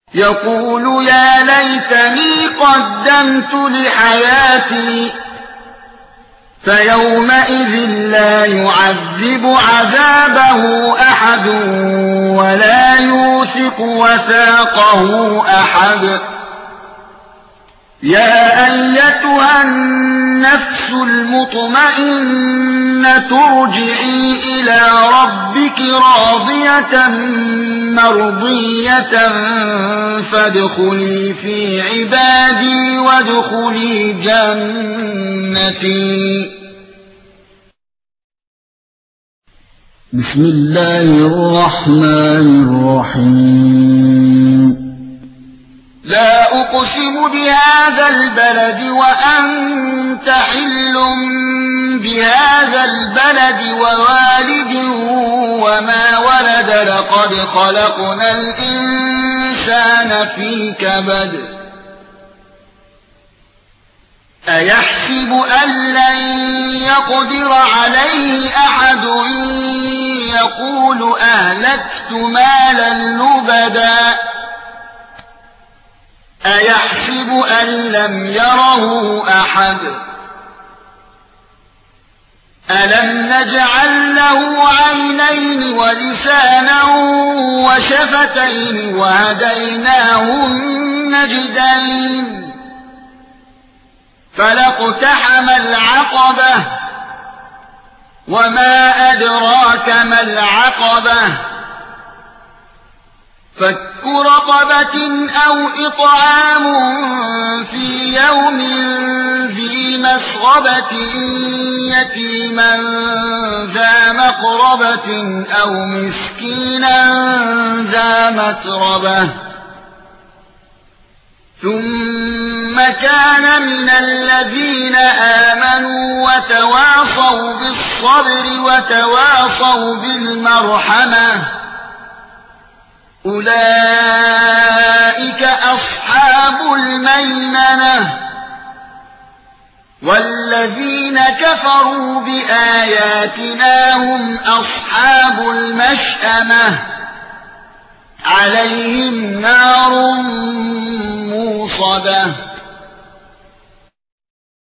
يقول يا ليتني قدمت لحياتي فيومئذ لا يعذب عذابه أحد ولا يوثق وثاقه أحد. يا أيتها النفس المطمئنة ارجعي إلى ربك راضية مرضية فادخلي في عبادي وادخلي جنتي. بسم الله الرحمن الرحيم. لا أقسم بهذا البلد وأنت حل بهذا البلد ووالد وما ولد لقد خلقنا الإنسان في كبد. أيحسب أن لن يقدر عليه أحد يقول أهلكت مالا لبدا أيحسب أن لم يره أحد ألم نجعل له عينين ولسانا وشفتين وهديناه النجدين فلاقتحم العقبة وما أدراك ما العقبة فك رقبة أو إطعام في يوم ذي مسغبة يتيما ذا مقربة أو مسكينا ذا متربة ثم كان من الذين آمنوا وتواصوا بالصبر وتواصوا بالمرحمة أولئك أصحاب الميمنة. والذين كفروا بآياتنا هم أصحاب المشأمة عليهم نار موصدة.